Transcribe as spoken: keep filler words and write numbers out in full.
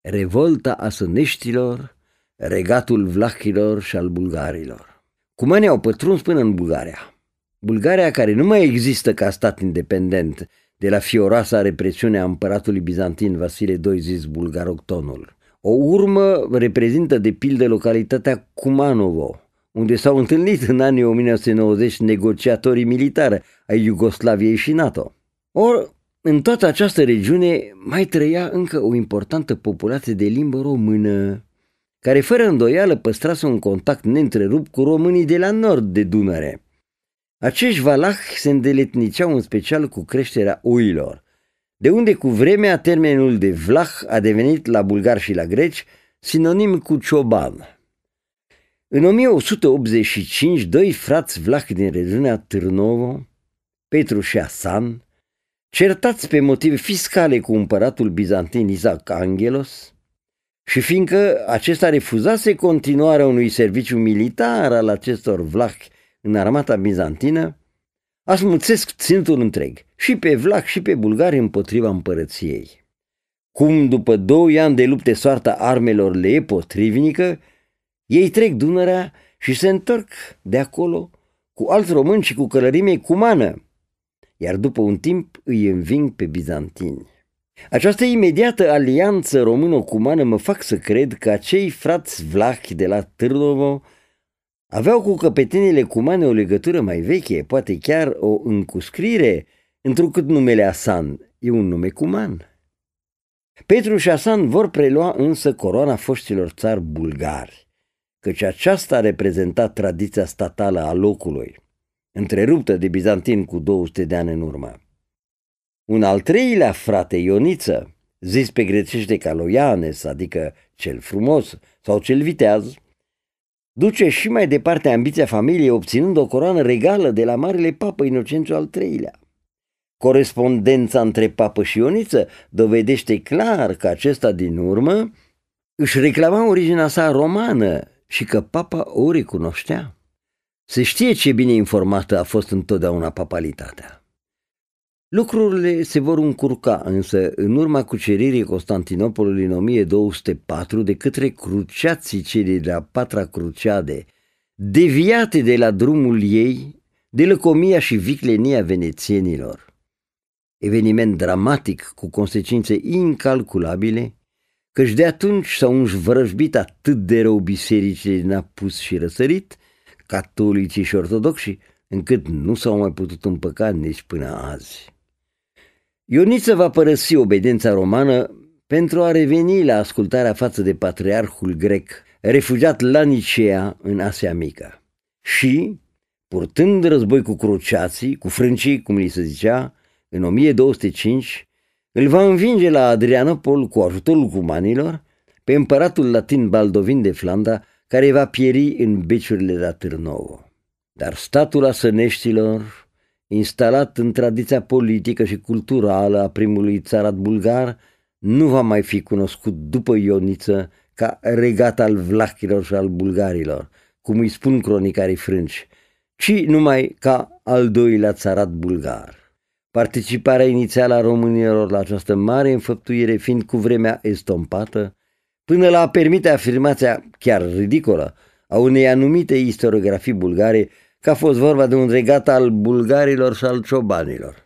Revolta asăneștilor, regatul vlahilor și al bulgarilor. Cumanii au pătruns până în Bulgaria. Bulgaria, care nu mai există ca stat independent de la fioroasa represiune a împăratului bizantin Vasile doi zis Bulgaroctonul. O urmă reprezintă de pildă localitatea Cumanovo, unde s-au întâlnit în anii o mie nouă sute nouăzeci negociatorii militari ai Iugoslaviei și NATO. Or, în toată această regiune mai trăia încă o importantă populație de limbă română, care fără îndoială păstrase un contact neîntrerupt cu românii de la nord de Dunăre. Acești valahi se îndeletniceau în special cu creșterea oilor, de unde cu vremea termenul de vlah a devenit la bulgari și la greci sinonim cu cioban. În o mie o sută optzeci și cinci, doi frați vlahi din regiunea Târnovo, Petru și Asan, certați pe motive fiscale cu împăratul bizantin Isaac Angelos, și fiindcă acesta refuzase continuarea unui serviciu militar al acestor vlahi în armata bizantină, asmuțesc ținutul întreg, și pe vlahi și pe bulgari împotriva împărăției. Cum după doi ani de lupte soarta armelor le e potrivnică, ei trec Dunărea și se întorc de acolo cu alți români și cu călărime cumană, iar după un timp îi înving pe bizantini. Această imediată alianță româno-cumană mă fac să cred că acei frați vlahi de la Târnovo aveau cu căpetenile cumane o legătură mai veche, poate chiar o încuscriere, întrucât numele Asan e un nume cuman. Petru și Asan vor prelua însă coroana foștilor țari bulgari, căci aceasta a reprezentat tradiția statală a locului, întreruptă de bizantin cu două sute de ani în urmă. Un al treilea frate, Ioniță, zis pe grecește Caloianes, adică cel frumos sau cel viteaz, duce și mai departe ambiția familiei, obținând o coroană regală de la marele papă Inocențiu al treilea. Corespondența între papă și Ioniță dovedește clar că acesta din urmă își reclama originea sa romană și că papa o recunoștea. Se știe ce bine informată a fost întotdeauna papalitatea. Lucrurile se vor încurca însă în urma cuceririi Constantinopolului în o mie două sute patru de către cruciații cei de la Patra Cruciade, deviate de la drumul ei de lăcomia și viclenia venețienilor. Eveniment dramatic cu consecințe incalculabile, căci de atunci s-au învrăjbit atât de rău bisericile din apus și răsărit, catolicii și ortodoxi, încât nu s-au mai putut împăca nici până azi. Ioniță va părăsi obediența romană pentru a reveni la ascultarea față de patriarhul grec, refugiat la Nicea în Asia Mică. Și, purtând război cu cruciații, cu frâncii, cum li se zicea, în o mie două sute cinci, îl va învinge la Adrianopol cu ajutorul cumanilor pe împăratul latin Baldovin de Flandra, care va pieri în beciurile de la Târnovo. Dar statul asăneștilor, instalat în tradiția politică și culturală a primului țarat bulgar, nu va mai fi cunoscut după Ioniță ca regat al vlahilor și al bulgarilor, cum îi spun cronicarii frânci, ci numai ca al doilea țarat bulgar. Participarea inițială a românilor la această mare înfăptuire fiind cu vremea estompată, până la a permite afirmația chiar ridicolă a unei anumite istoriografii bulgare că a fost vorba de un regat al bulgarilor și al ciobanilor.